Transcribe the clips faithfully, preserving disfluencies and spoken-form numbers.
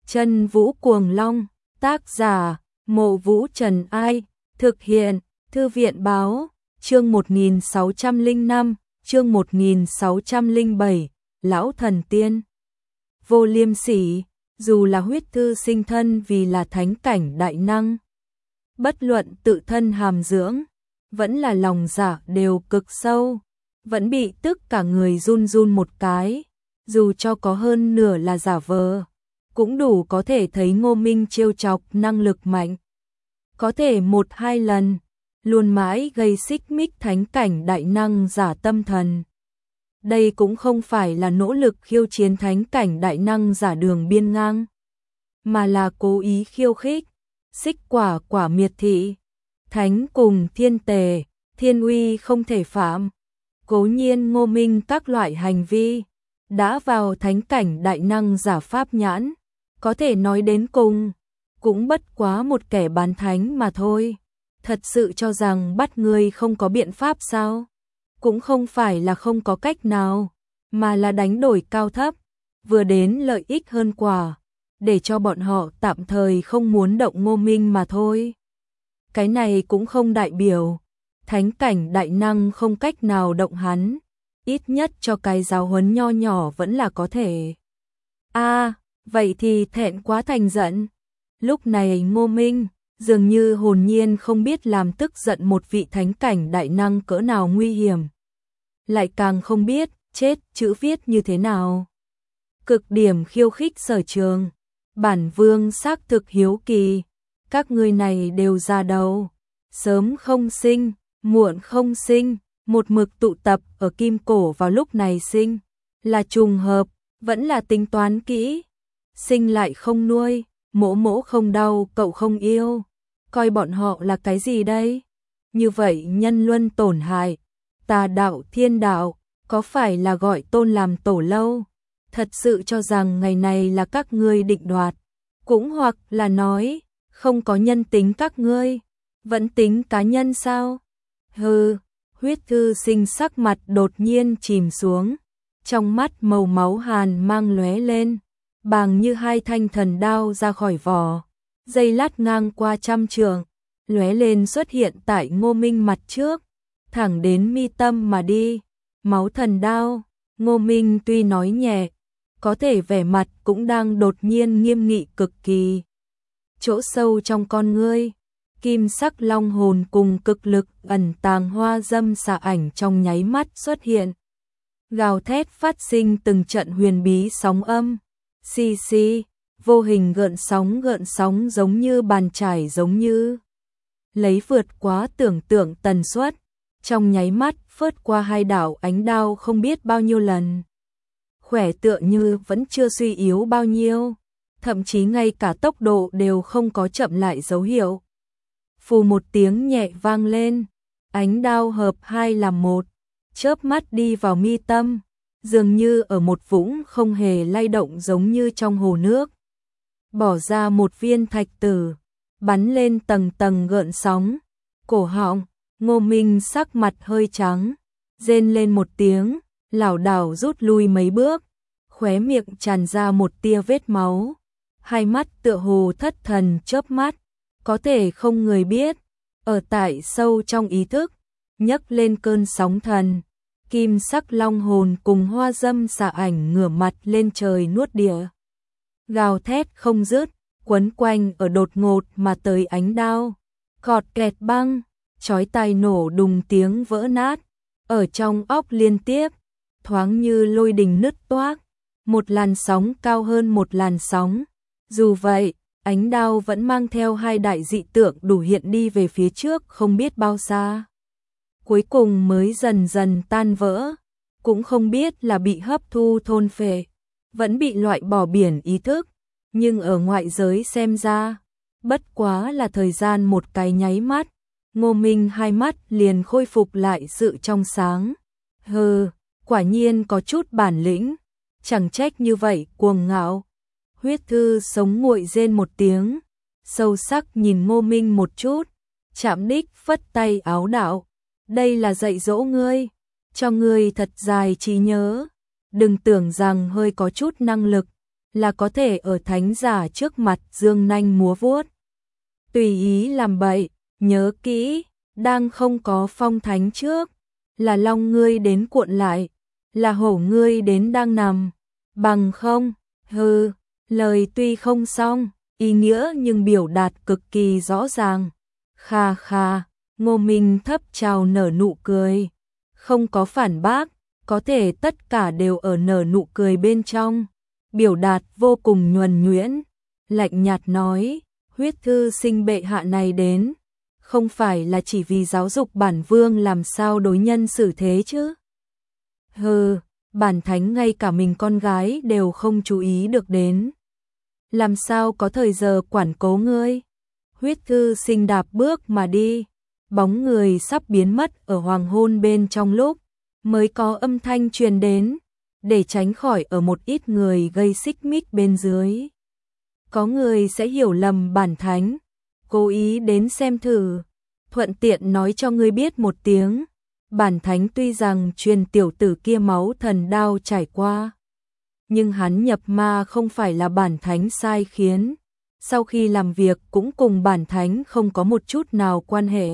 Chân Vũ Cuồng Long, tác giả, Mộ Vũ Trần Ai, thực hiện, Thư viện Báo, chương một nghìn sáu trăm lẻ năm, chương một nghìn sáu trăm lẻ bảy, Lão Thần Tiên. Vô Liêm Sỉ, dù là huyết thư sinh thân vì là thánh cảnh đại năng. Bất luận tự thân hàm dưỡng, vẫn là lòng dạ đều cực sâu, vẫn bị tức cả người run run một cái, dù cho có hơn nửa là giả vờ, cũng đủ có thể thấy Ngô Minh trêu chọc năng lực mạnh. Có thể một hai lần, luôn mãi gây xích mích thánh cảnh đại năng giả tâm thần. Đây cũng không phải là nỗ lực khiêu chiến thánh cảnh đại năng giả đường biên ngang, mà là cố ý khiêu khích, xích quả quả miệt thị. Thánh cùng thiên tề, thiên uy không thể phạm. Cố nhiên Ngô Minh các loại hành vi đã vào thánh cảnh đại năng giả pháp nhãn, có thể nói đến cùng cũng bất quá một kẻ bán thánh mà thôi. Thật sự cho rằng bắt người không có biện pháp sao? Cũng không phải là không có cách nào, mà là đánh đổi cao thấp, vừa đến lợi ích hơn quả, để cho bọn họ tạm thời không muốn động Ngô Minh mà thôi. Cái này cũng không đại biểu thánh cảnh đại năng không cách nào động hắn, ít nhất cho cái giáo huấn nho nhỏ vẫn là có thể. A, à, vậy thì thẹn quá thành giận. Lúc này Ngô Minh dường như hồn nhiên không biết làm tức giận một vị thánh cảnh đại năng cỡ nào nguy hiểm, lại càng không biết chết chữ viết như thế nào. Cực điểm khiêu khích Sở Trường, bản vương xác thực hiếu kỳ, các ngươi này đều già đầu, sớm không sinh, muộn không sinh, một mực tụ tập ở Kim Cổ vào lúc này sinh, là trùng hợp, vẫn là tính toán kỹ. Sinh lại không nuôi, mỗ mỗ không đau, cậu không yêu, coi bọn họ là cái gì đây? Như vậy nhân luân tổn hại, tà đạo thiên đạo, có phải là gọi tôn làm tổ lâu? Thật sự cho rằng ngày này là các ngươi định đoạt, cũng hoặc là nói, không có nhân tính các ngươi, vẫn tính cá nhân sao? Hừ, huyết thư sinh sắc mặt đột nhiên chìm xuống, trong mắt màu máu hàn mang lóe lên, bàng như hai thanh thần đao ra khỏi vỏ, dây lát ngang qua trăm trường, lóe lên xuất hiện tại Ngô Minh mặt trước, thẳng đến mi tâm mà đi. Máu thần đao, Ngô Minh tuy nói nhẹ, có thể vẻ mặt cũng đang đột nhiên nghiêm nghị cực kỳ. Chỗ sâu trong con ngươi, kim sắc long hồn cùng cực lực ẩn tàng hoa dâm xạ ảnh trong nháy mắt xuất hiện. Gào thét phát sinh từng trận huyền bí sóng âm, xì xì, vô hình gợn sóng gợn sóng giống như bàn chải giống như. Lấy vượt quá tưởng tượng tần suất, trong nháy mắt phớt qua hai đạo ánh đao không biết bao nhiêu lần. Khỏe tựa như vẫn chưa suy yếu bao nhiêu, thậm chí ngay cả tốc độ đều không có chậm lại dấu hiệu. Phù một tiếng nhẹ vang lên, ánh đao hợp hai làm một, chớp mắt đi vào mi tâm, dường như ở một vũng không hề lay động giống như trong hồ nước. Bỏ ra một viên thạch tử, bắn lên tầng tầng gợn sóng, cổ họng, Ngô Minh sắc mặt hơi trắng, rên lên một tiếng, lảo đảo rút lui mấy bước, khóe miệng tràn ra một tia vết máu, hai mắt tựa hồ thất thần chớp mắt, có thể không người biết, ở tại sâu trong ý thức, nhấc lên cơn sóng thần, kim sắc long hồn cùng hoa dâm xạ ảnh ngửa mặt lên trời nuốt địa. Gào thét không dứt, quấn quanh ở đột ngột mà tới ánh đao, cọt kẹt băng, chói tai nổ đùng tiếng vỡ nát, ở trong óc liên tiếp, thoáng như lôi đình nứt toác, một làn sóng cao hơn một làn sóng. Dù vậy, ánh đao vẫn mang theo hai đại dị tượng đủ hiện đi về phía trước không biết bao xa. Cuối cùng mới dần dần tan vỡ, cũng không biết là bị hấp thu thôn phệ, vẫn bị loại bỏ biển ý thức, nhưng ở ngoại giới xem ra, bất quá là thời gian một cái nháy mắt, Ngô Minh hai mắt liền khôi phục lại sự trong sáng. Hừ, quả nhiên có chút bản lĩnh, chẳng trách như vậy cuồng ngạo. Huyết thư sống nguội rên một tiếng, sâu sắc nhìn Ngô Minh một chút, chạm đích phất tay áo đạo, đây là dạy dỗ ngươi, cho ngươi thật dài trí nhớ, đừng tưởng rằng hơi có chút năng lực là có thể ở thánh giả trước mặt dương nanh múa vuốt. Tùy ý làm bậy, nhớ kỹ, đang không có phong thánh trước, là long ngươi đến cuộn lại, là hổ ngươi đến đang nằm, bằng không, hừ, lời tuy không xong, ý nghĩa nhưng biểu đạt cực kỳ rõ ràng. Kha kha, Ngô Minh thấp chào nở nụ cười, không có phản bác, có thể tất cả đều ở nở nụ cười bên trong, biểu đạt vô cùng nhuần nhuyễn, lạnh nhạt nói, huyết thư sinh bệ hạ này đến, không phải là chỉ vì giáo dục bản vương làm sao đối nhân xử thế chứ. Hừ, bản thánh ngay cả mình con gái đều không chú ý được đến. Làm sao có thời giờ quản cố ngươi. Huyết thư sinh đạp bước mà đi, bóng người sắp biến mất ở hoàng hôn bên trong lúc, mới có âm thanh truyền đến, để tránh khỏi ở một ít người gây xích mích bên dưới. Có người sẽ hiểu lầm bản thánh, cố ý đến xem thử, thuận tiện nói cho ngươi biết một tiếng. Bản thánh tuy rằng truyền tiểu tử kia máu thần đao trải qua, nhưng hắn nhập ma không phải là bản thánh sai khiến, sau khi làm việc cũng cùng bản thánh không có một chút nào quan hệ.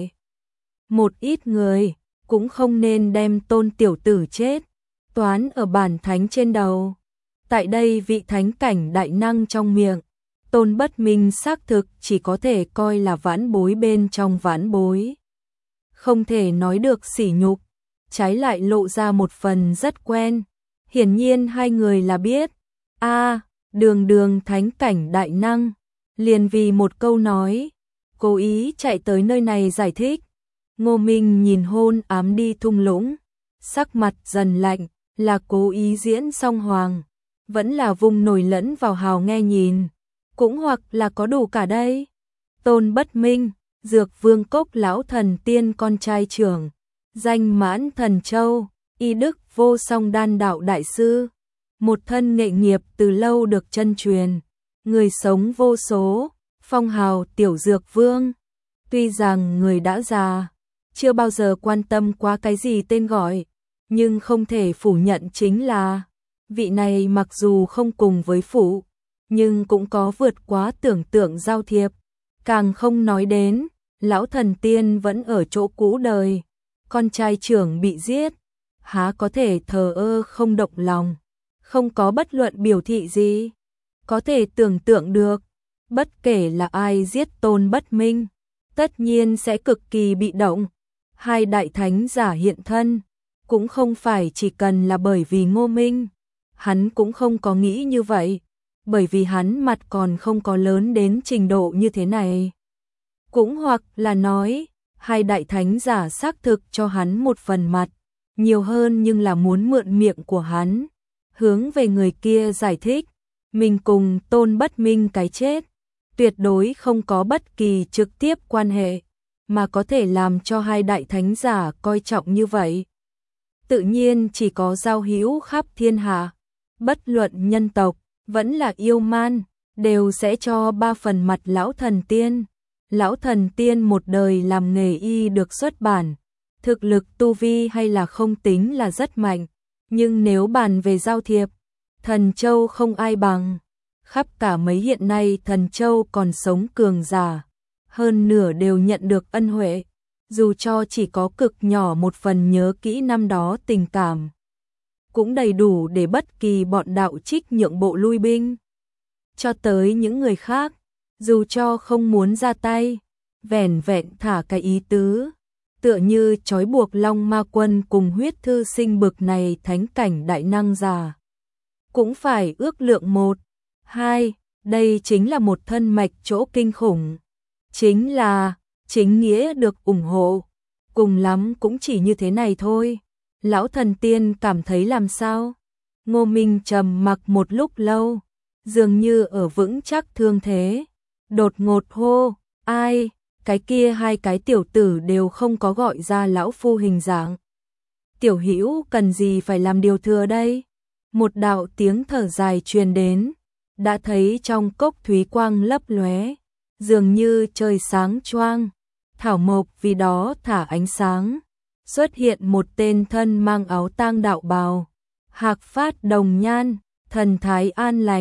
Một ít người cũng không nên đem tôn tiểu tử chết toán ở bản thánh trên đầu. Tại đây vị thánh cảnh đại năng trong miệng, Tôn Bất Minh xác thực chỉ có thể coi là vãn bối bên trong vãn bối. Không thể nói được sỉ nhục, trái lại lộ ra một phần rất quen. Hiển nhiên hai người là biết. A, đường đường thánh cảnh đại năng, liền vì một câu nói, cố ý chạy tới nơi này giải thích. Ngô Minh nhìn hôn ám đi thung lũng, sắc mặt dần lạnh, là cố ý diễn song hoàng, vẫn là vùng nổi lẫn vào hào nghe nhìn, cũng hoặc là có đủ cả đây. Tôn Bất Minh, Dược Vương Cốc lão thần tiên con trai trưởng, danh Mãn Thần Châu, y đức vô song đan đạo đại sư, một thân nghệ nghiệp từ lâu được chân truyền, người sống vô số, phong hào tiểu dược vương. Tuy rằng người đã già, chưa bao giờ quan tâm quá cái gì tên gọi, nhưng không thể phủ nhận chính là, vị này mặc dù không cùng với phụ, nhưng cũng có vượt quá tưởng tượng giao thiệp, càng không nói đến, lão thần tiên vẫn ở chỗ cũ đời, con trai trưởng bị giết, há có thể thờ ơ không động lòng, không có bất luận biểu thị gì, có thể tưởng tượng được, bất kể là ai giết Tôn Bất Minh, tất nhiên sẽ cực kỳ bị động. Hai đại thánh giả hiện thân, cũng không phải chỉ cần là bởi vì Ngô Minh, hắn cũng không có nghĩ như vậy, bởi vì hắn mặt còn không có lớn đến trình độ như thế này. Cũng hoặc là nói, hai đại thánh giả xác thực cho hắn một phần mặt, nhiều hơn nhưng là muốn mượn miệng của hắn, hướng về người kia giải thích, mình cùng Tôn Bất Minh cái chết, tuyệt đối không có bất kỳ trực tiếp quan hệ, mà có thể làm cho hai đại thánh giả coi trọng như vậy. Tự nhiên chỉ có giao hữu khắp thiên hạ, bất luận nhân tộc, vẫn là yêu man, đều sẽ cho ba phần mặt lão thần tiên. Lão thần tiên một đời làm nghề y được xuất bản, thực lực tu vi hay là không tính là rất mạnh, nhưng nếu bàn về giao thiệp, Thần Châu không ai bằng. Khắp cả mấy hiện nay Thần Châu còn sống cường giả, hơn nửa đều nhận được ân huệ, dù cho chỉ có cực nhỏ một phần nhớ kỹ năm đó tình cảm, cũng đầy đủ để bất kỳ bọn đạo trích nhượng bộ lui binh. Cho tới những người khác, dù cho không muốn ra tay, vẻn vẹn thả cái ý tứ, tựa như trói buộc Long Ma Quân cùng huyết thư sinh bực này thánh cảnh đại năng già, cũng phải ước lượng một, hai, đây chính là một thân mạch chỗ kinh khủng. Chính là, chính nghĩa được ủng hộ, cùng lắm cũng chỉ như thế này thôi. Lão thần tiên cảm thấy làm sao? Ngô Minh trầm mặc một lúc lâu, dường như ở vững chắc thương thế. Đột ngột hô, ai, cái kia hai cái tiểu tử đều không có gọi ra lão phu hình dạng. Tiểu Hữu cần gì phải làm điều thừa đây? Một đạo tiếng thở dài truyền đến, đã thấy trong cốc thúy quang lấp lóe, dường như trời sáng choang, thảo mộc vì đó thả ánh sáng, xuất hiện một tên thân mang áo tang đạo bào, hạc phát đồng nhan, thần thái an lành,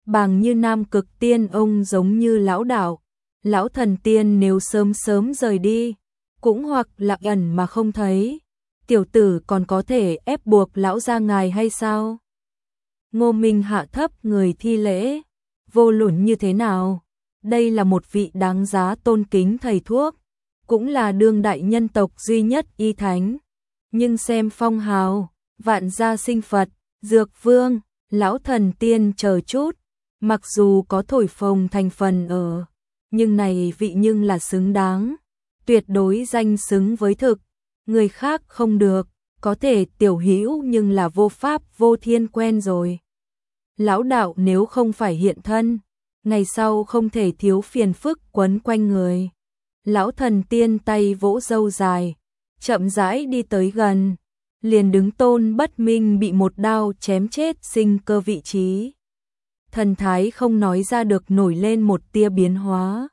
Bàng như Nam Cực Tiên ông giống như lão đạo, lão thần tiên nếu sớm sớm rời đi, cũng hoặc là ẩn mà không thấy, tiểu tử còn có thể ép buộc lão ra ngài hay sao? Ngô Minh hạ thấp người thi lễ, vô luận như thế nào, đây là một vị đáng giá tôn kính thầy thuốc, cũng là đương đại nhân tộc duy nhất y thánh, nhưng xem phong hào, vạn gia sinh Phật, dược vương, lão thần tiên chờ chút, mặc dù có thổi phồng thành phần ở, nhưng này vị nhưng là xứng đáng, tuyệt đối danh xứng với thực, người khác không được, có thể tiểu hữu nhưng là vô pháp vô thiên quen rồi. Lão đạo nếu không phải hiện thân, ngày sau không thể thiếu phiền phức quấn quanh người. Lão thần tiên tay vỗ râu dài, chậm rãi đi tới gần, liền đứng Tôn Bất Minh bị một đao chém chết sinh cơ vị trí. Thần thái không nói ra được nổi lên một tia biến hóa.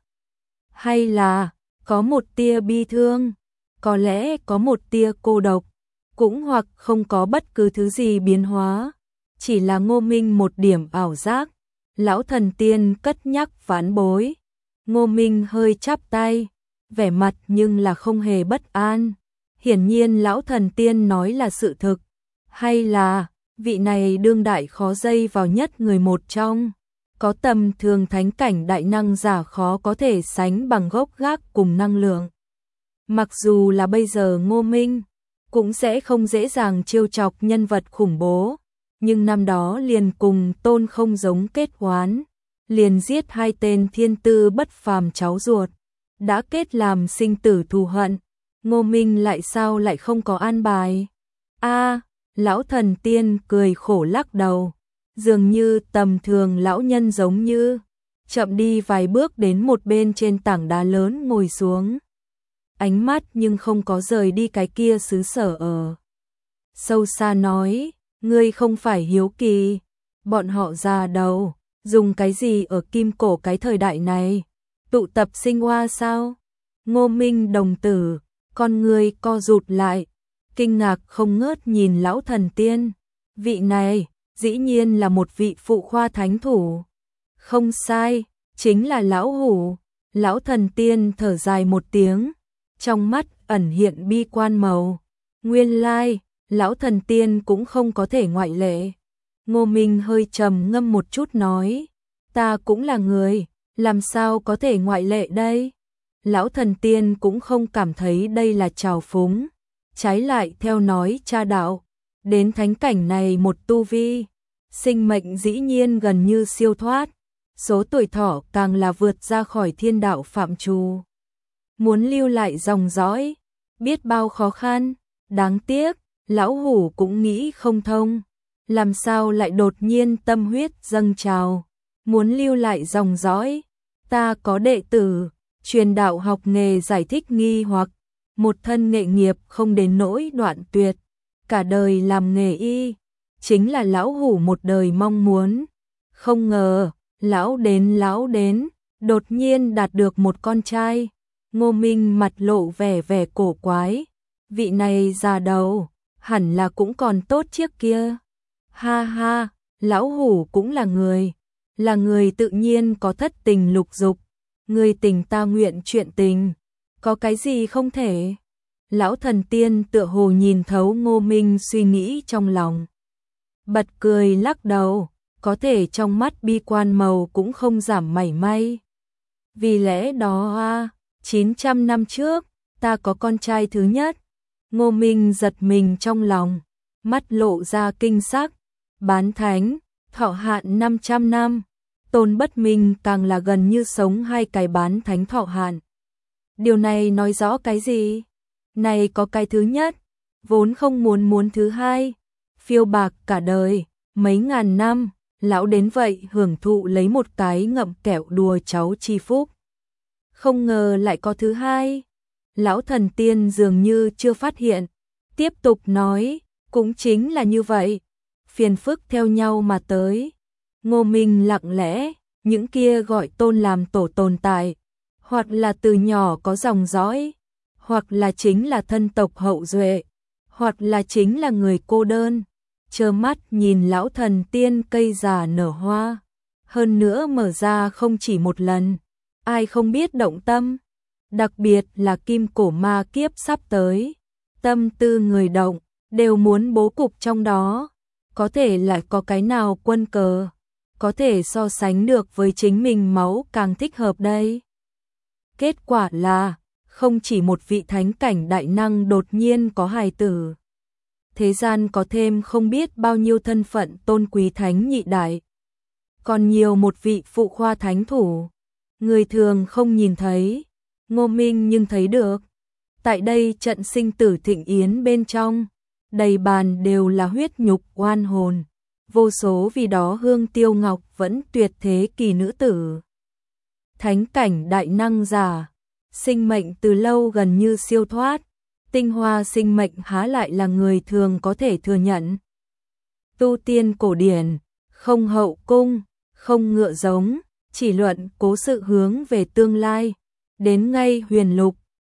Hay là, có một tia bi thương, có lẽ có một tia cô độc, cũng hoặc không có bất cứ thứ gì biến hóa, chỉ là Ngô Minh một điểm ảo giác. Lão thần tiên cất nhắc ván bối. Ngô Minh hơi chắp tay, vẻ mặt nhưng là không hề bất an. Hiển nhiên lão thần tiên nói là sự thực, hay là vị này đương đại khó dây vào nhất người một trong, có tầm thường thánh cảnh đại năng giả khó có thể sánh bằng gốc gác cùng năng lượng. Mặc dù là bây giờ Ngô Minh cũng sẽ không dễ dàng trêu chọc nhân vật khủng bố, nhưng năm đó liền cùng Tôn không giống kết oán, liền giết hai tên thiên tư bất phàm cháu ruột, đã kết làm sinh tử thù hận, Ngô Minh lại sao lại không có an bài? A, lão thần tiên cười khổ lắc đầu, dường như tầm thường lão nhân giống như, chậm đi vài bước đến một bên trên tảng đá lớn ngồi xuống. Ánh mắt nhưng không có rời đi cái kia xứ sở ở. Sâu xa nói, ngươi không phải hiếu kỳ, bọn họ già đầu, dùng cái gì ở kim cổ cái thời đại này, tụ tập sinh hoa sao? Ngô Minh đồng tử, con ngươi co rụt lại, kinh ngạc không ngớt nhìn lão thần tiên, vị này, dĩ nhiên là một vị phụ khoa thánh thủ. Không sai, chính là lão hủ. Lão thần tiên thở dài một tiếng, trong mắt ẩn hiện bi quan màu. Nguyên lai, lão thần tiên cũng không có thể ngoại lệ. Ngô Minh hơi trầm ngâm một chút nói, ta cũng là người, làm sao có thể ngoại lệ đây? Lão thần tiên cũng không cảm thấy đây là trào phúng, trái lại theo nói cha đạo, đến thánh cảnh này một tu vi, sinh mệnh dĩ nhiên gần như siêu thoát, số tuổi thọ càng là vượt ra khỏi thiên đạo phạm trù. Muốn lưu lại dòng dõi, biết bao khó khăn, đáng tiếc, lão hủ cũng nghĩ không thông, làm sao lại đột nhiên tâm huyết dâng trào, muốn lưu lại dòng dõi, ta có đệ tử, truyền đạo học nghề giải thích nghi hoặc, một thân nghệ nghiệp không đến nỗi đoạn tuyệt, cả đời làm nghề y, chính là lão hủ một đời mong muốn. Không ngờ, lão đến lão đến, đột nhiên đạt được một con trai. Ngô Minh mặt lộ vẻ vẻ cổ quái, vị này già đầu, hẳn là cũng còn tốt trước kia. Ha ha, lão hủ cũng là người, là người tự nhiên có thất tình lục dục, người tình ta nguyện chuyện tình, có cái gì không thể. Lão thần tiên tựa hồ nhìn thấu Ngô Minh suy nghĩ trong lòng, bật cười lắc đầu, có thể trong mắt bi quan màu cũng không giảm mảy may. Vì lẽ đó a, chín trăm năm trước, ta có con trai thứ nhất. Ngô Minh giật mình trong lòng, mắt lộ ra kinh sắc, bán thánh, thọ hạn năm trăm năm, Tôn Bất Minh càng là gần như sống hai cái bán thánh thọ hạn. Điều này nói rõ cái gì? Này có cái thứ nhất, vốn không muốn muốn thứ hai, phiêu bạc cả đời, mấy ngàn năm, lão đến vậy hưởng thụ lấy một cái ngậm kẹo đùa cháu chi phúc. Không ngờ lại có thứ hai. Lão thần tiên dường như chưa phát hiện, tiếp tục nói, cũng chính là như vậy, phiền phức theo nhau mà tới. Ngô Minh lặng lẽ, những kia gọi Tôn làm tổ tồn tại, hoặc là từ nhỏ có dòng dõi, hoặc là chính là thân tộc hậu duệ, hoặc là chính là người cô đơn, trơ mắt nhìn lão thần tiên cây già nở hoa, hơn nữa mở ra không chỉ một lần, ai không biết động tâm, đặc biệt là kim cổ ma kiếp sắp tới, tâm tư người động, đều muốn bố cục trong đó, có thể lại có cái nào quân cờ, có thể so sánh được với chính mình máu càng thích hợp đây. Kết quả là, không chỉ một vị thánh cảnh đại năng đột nhiên có hài tử. Thế gian có thêm không biết bao nhiêu thân phận tôn quý thánh nhị đại. Còn nhiều một vị phụ khoa thánh thủ. Người thường không nhìn thấy, Ngô Minh nhưng thấy được. Tại đây trận sinh tử thịnh yến bên trong, đầy bàn đều là huyết nhục oan hồn. Vô số vì đó hương tiêu ngọc vẫn tuyệt thế kỳ nữ tử. Thánh cảnh đại năng giả, sinh mệnh từ lâu gần như siêu thoát, tinh hoa sinh mệnh há lại là người thường có thể thừa nhận. Tu tiên cổ điển, không hậu cung, không ngựa giống, chỉ luận cố sự hướng về tương lai, đến ngay huyền lục,